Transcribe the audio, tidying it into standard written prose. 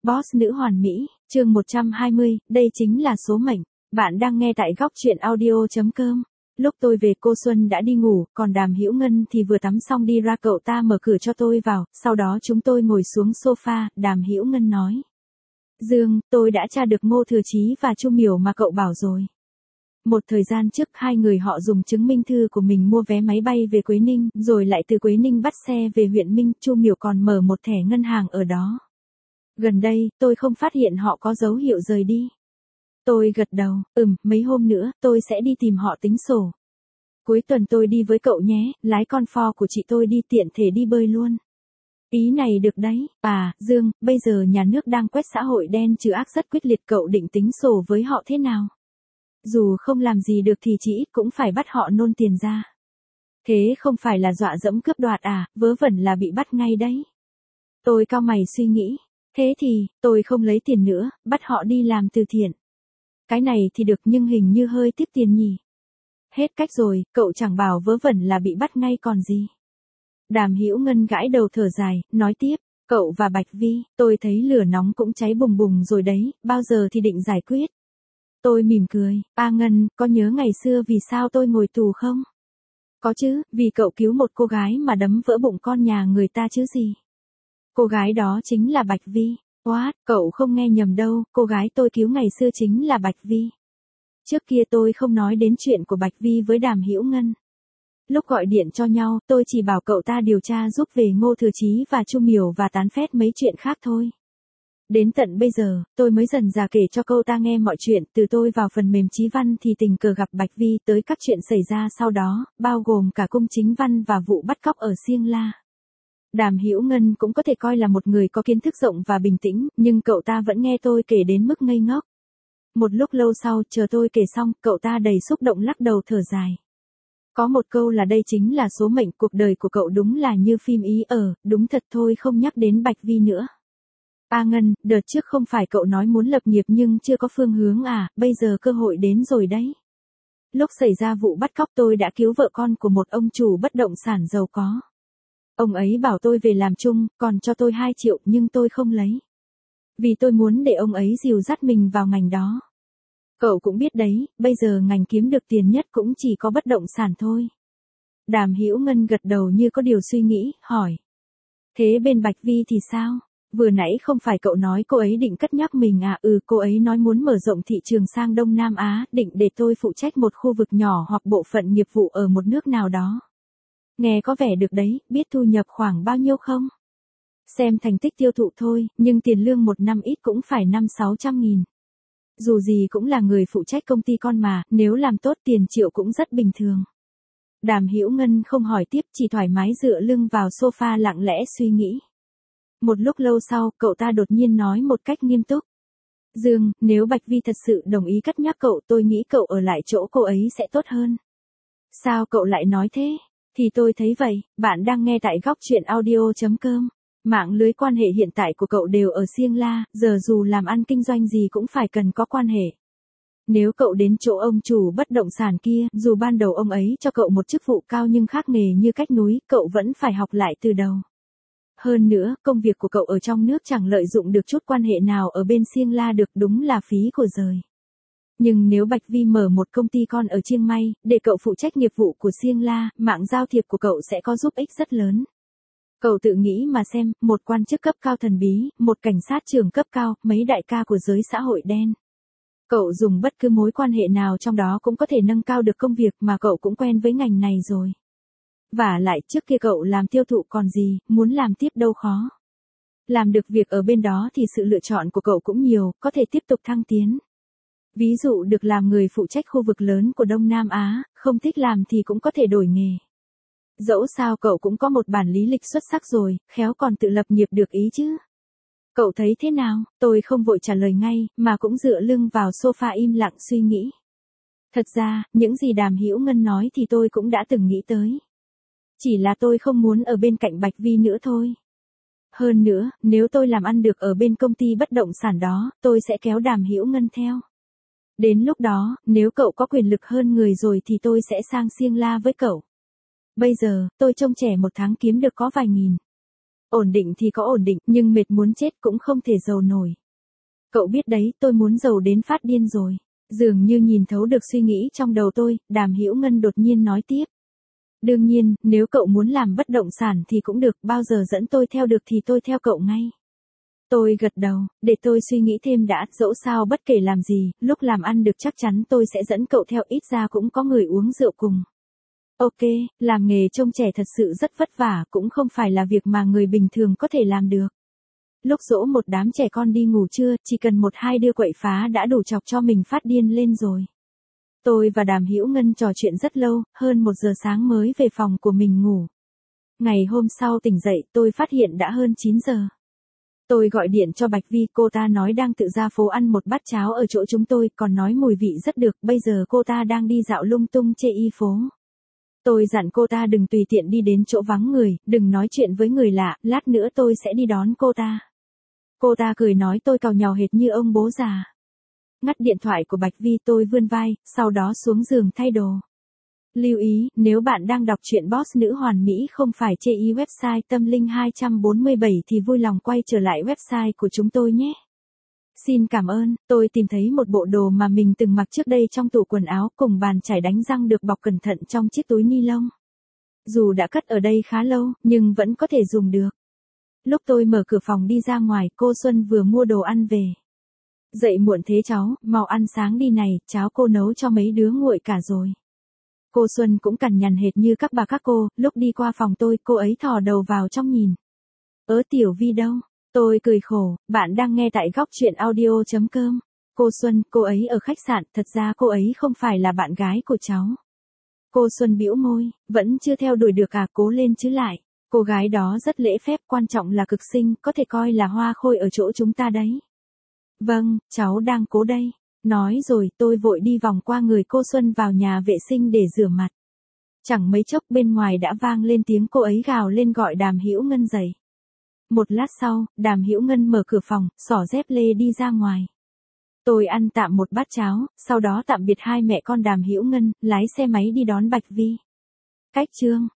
Boss nữ hoàn mỹ, chương 120, đây chính là số mệnh. Bạn đang nghe tại góc truyện audio.com. Lúc tôi về cô Xuân đã đi ngủ, còn Đàm Hữu Ngân thì vừa tắm xong đi ra, cậu ta mở cửa cho tôi vào, sau đó chúng tôi ngồi xuống sofa, Đàm Hữu Ngân nói. Dương, tôi đã tra được Ngô Thừa Chí và Chu Miểu mà cậu bảo rồi. Một thời gian trước hai người họ dùng chứng minh thư của mình mua vé máy bay về Quế Ninh, rồi lại từ Quế Ninh bắt xe về huyện Minh, Chu Miểu còn mở một thẻ ngân hàng ở đó. Gần đây, tôi không phát hiện họ có dấu hiệu rời đi. Tôi gật đầu, mấy hôm nữa, tôi sẽ đi tìm họ tính sổ. Cuối tuần tôi đi với cậu nhé, lái con Ford của chị tôi đi tiện thể đi bơi luôn. Ý này được đấy, Dương, bây giờ nhà nước đang quét xã hội đen trừ ác rất quyết liệt, cậu định tính sổ với họ thế nào? Dù không làm gì được thì chỉ ít cũng phải bắt họ nôn tiền ra. Thế không phải là dọa dẫm cướp đoạt à, vớ vẩn là bị bắt ngay đấy. Tôi cau mày suy nghĩ. Thế thì, tôi không lấy tiền nữa, bắt họ đi làm từ thiện. Cái này thì được nhưng hình như hơi tiếc tiền nhỉ. Hết cách rồi, cậu chẳng bảo vớ vẩn là bị bắt ngay còn gì. Đàm Hữu Ngân gãi đầu thở dài, nói tiếp, cậu và Bạch Vi, tôi thấy lửa nóng cũng cháy bùng bùng rồi đấy, bao giờ thì định giải quyết. Tôi mỉm cười, Ngân, có nhớ ngày xưa vì sao tôi ngồi tù không? Có chứ, vì cậu cứu một cô gái mà đấm vỡ bụng con nhà người ta chứ gì. Cô gái đó chính là Bạch Vi. What, cậu không nghe nhầm đâu, cô gái tôi cứu ngày xưa chính là Bạch Vi. Trước kia tôi không nói đến chuyện của Bạch Vi với Đàm Hữu Ngân. Lúc gọi điện cho nhau, tôi chỉ bảo cậu ta điều tra giúp về Ngô Thừa Chí và Chu Miểu và tán phét mấy chuyện khác thôi. Đến tận bây giờ, tôi mới dần dà kể cho cậu ta nghe mọi chuyện, từ tôi vào phần mềm Chí Văn thì tình cờ gặp Bạch Vi tới các chuyện xảy ra sau đó, bao gồm cả cung Chính Văn và vụ bắt cóc ở Siêng La. Đàm Hữu Ngân cũng có thể coi là một người có kiến thức rộng và bình tĩnh, nhưng cậu ta vẫn nghe tôi kể đến mức ngây ngốc. Một lúc lâu sau, chờ tôi kể xong, cậu ta đầy xúc động lắc đầu thở dài. Có một câu là đây chính là số mệnh, cuộc đời của cậu đúng là như phim ý đúng thật thôi, không nhắc đến Bạch Vi nữa. Ngân, đợt trước không phải cậu nói muốn lập nghiệp nhưng chưa có phương hướng à, bây giờ cơ hội đến rồi đấy. Lúc xảy ra vụ bắt cóc tôi đã cứu vợ con của một ông chủ bất động sản giàu có. Ông ấy bảo tôi về làm chung, còn cho tôi 2 triệu nhưng tôi không lấy. Vì tôi muốn để ông ấy dìu dắt mình vào ngành đó. Cậu cũng biết đấy, bây giờ ngành kiếm được tiền nhất cũng chỉ có bất động sản thôi. Đàm Hữu Ngân gật đầu như có điều suy nghĩ, hỏi. Thế bên Bạch Vi thì sao? Vừa nãy không phải cậu nói cô ấy định cất nhắc mình à? Cô ấy nói muốn mở rộng thị trường sang Đông Nam Á, định để tôi phụ trách một khu vực nhỏ hoặc bộ phận nghiệp vụ ở một nước nào đó. Nghe có vẻ được đấy, biết thu nhập khoảng bao nhiêu không? Xem thành tích tiêu thụ thôi, nhưng tiền lương một năm ít cũng phải 500-600 nghìn. Dù gì cũng là người phụ trách công ty con mà, nếu làm tốt tiền triệu cũng rất bình thường. Đàm Hữu Ngân không hỏi tiếp, chỉ thoải mái dựa lưng vào sofa lặng lẽ suy nghĩ. Một lúc lâu sau, cậu ta đột nhiên nói một cách nghiêm túc. Dương, nếu Bạch Vi thật sự đồng ý cất nhắc cậu, tôi nghĩ cậu ở lại chỗ cô ấy sẽ tốt hơn. Sao cậu lại nói thế? Thì tôi thấy vậy, bạn đang nghe tại góc truyện audio.com. Mạng lưới quan hệ hiện tại của cậu đều ở Siêng La, giờ dù làm ăn kinh doanh gì cũng phải cần có quan hệ. Nếu cậu đến chỗ ông chủ bất động sản kia, dù ban đầu ông ấy cho cậu một chức vụ cao nhưng khác nghề như cách núi, cậu vẫn phải học lại từ đầu. Hơn nữa, công việc của cậu ở trong nước chẳng lợi dụng được chút quan hệ nào ở bên Siêng La được, đúng là phí của giời. Nhưng nếu Bạch Vi mở một công ty con ở Chiang Mai, để cậu phụ trách nghiệp vụ của Siêng La, mạng giao thiệp của cậu sẽ có giúp ích rất lớn. Cậu tự nghĩ mà xem, một quan chức cấp cao thần bí, một cảnh sát trưởng cấp cao, mấy đại ca của giới xã hội đen. Cậu dùng bất cứ mối quan hệ nào trong đó cũng có thể nâng cao được công việc mà cậu cũng quen với ngành này rồi. Vả lại trước kia cậu làm tiêu thụ còn gì, muốn làm tiếp đâu khó. Làm được việc ở bên đó thì sự lựa chọn của cậu cũng nhiều, có thể tiếp tục thăng tiến. Ví dụ được làm người phụ trách khu vực lớn của Đông Nam Á, không thích làm thì cũng có thể đổi nghề. Dẫu sao cậu cũng có một bản lý lịch xuất sắc rồi, khéo còn tự lập nghiệp được ý chứ. Cậu thấy thế nào? Tôi không vội trả lời ngay, mà cũng dựa lưng vào sofa im lặng suy nghĩ. Thật ra, những gì Đàm Hữu Ngân nói thì tôi cũng đã từng nghĩ tới. Chỉ là tôi không muốn ở bên cạnh Bạch Vi nữa thôi. Hơn nữa, nếu tôi làm ăn được ở bên công ty bất động sản đó, tôi sẽ kéo Đàm Hữu Ngân theo. Đến lúc đó, nếu cậu có quyền lực hơn người rồi thì tôi sẽ sang Siêng La với cậu. Bây giờ, tôi trông trẻ một tháng kiếm được có vài nghìn. Ổn định thì có ổn định, nhưng mệt muốn chết cũng không thể giàu nổi. Cậu biết đấy, tôi muốn giàu đến phát điên rồi. Dường như nhìn thấu được suy nghĩ trong đầu tôi, Đàm Hữu Ngân đột nhiên nói tiếp. Đương nhiên, nếu cậu muốn làm bất động sản thì cũng được, bao giờ dẫn tôi theo được thì tôi theo cậu ngay. Tôi gật đầu, để tôi suy nghĩ thêm đã, dẫu sao bất kể làm gì, lúc làm ăn được chắc chắn tôi sẽ dẫn cậu theo, ít ra cũng có người uống rượu cùng. Ok, làm nghề trông trẻ thật sự rất vất vả, cũng không phải là việc mà người bình thường có thể làm được. Lúc dỗ một đám trẻ con đi ngủ trưa, chỉ cần 1-2 đứa quậy phá đã đủ chọc cho mình phát điên lên rồi. Tôi và Đàm Hữu Ngân trò chuyện rất lâu, hơn 1 giờ sáng mới về phòng của mình ngủ. Ngày hôm sau tỉnh dậy, tôi phát hiện đã hơn 9 giờ. Tôi gọi điện cho Bạch Vi, cô ta nói đang tự ra phố ăn một bát cháo ở chỗ chúng tôi, còn nói mùi vị rất được, bây giờ cô ta đang đi dạo lung tung chê y phố. Tôi dặn cô ta đừng tùy tiện đi đến chỗ vắng người, đừng nói chuyện với người lạ, lát nữa tôi sẽ đi đón cô ta. Cô ta cười nói tôi càu nhàu hệt như ông bố già. Ngắt điện thoại của Bạch Vi, tôi vươn vai, sau đó xuống giường thay đồ. Lưu ý, nếu bạn đang đọc truyện Boss Nữ Hoàn Mỹ không phải chê ý website Tâm Linh 247 thì vui lòng quay trở lại website của chúng tôi nhé. Xin cảm ơn, tôi tìm thấy một bộ đồ mà mình từng mặc trước đây trong tủ quần áo cùng bàn chải đánh răng được bọc cẩn thận trong chiếc túi ni lông. Dù đã cất ở đây khá lâu, nhưng vẫn có thể dùng được. Lúc tôi mở cửa phòng đi ra ngoài, cô Xuân vừa mua đồ ăn về. Dậy muộn thế cháu, mau ăn sáng đi này, cháo cô nấu cho mấy đứa nguội cả rồi. Cô Xuân cũng cằn nhằn hệt như các bà các cô, lúc đi qua phòng tôi, cô ấy thò đầu vào trong nhìn. Tiểu Vi đâu? Tôi cười khổ, bạn đang nghe tại góc truyện audio.com. Cô Xuân, cô ấy ở khách sạn, thật ra cô ấy không phải là bạn gái của cháu. Cô Xuân bĩu môi, vẫn chưa theo đuổi được à, cố lên chứ lại. Cô gái đó rất lễ phép, quan trọng là cực xinh, có thể coi là hoa khôi ở chỗ chúng ta đấy. Vâng, cháu đang cố đây. Nói rồi, tôi vội đi vòng qua người cô Xuân vào nhà vệ sinh để rửa mặt. Chẳng mấy chốc bên ngoài đã vang lên tiếng cô ấy gào lên gọi Đàm Hữu Ngân dậy. Một lát sau, Đàm Hữu Ngân mở cửa phòng, xỏ dép lê đi ra ngoài. Tôi ăn tạm một bát cháo, sau đó tạm biệt hai mẹ con Đàm Hữu Ngân, lái xe máy đi đón Bạch Vi. Cách chương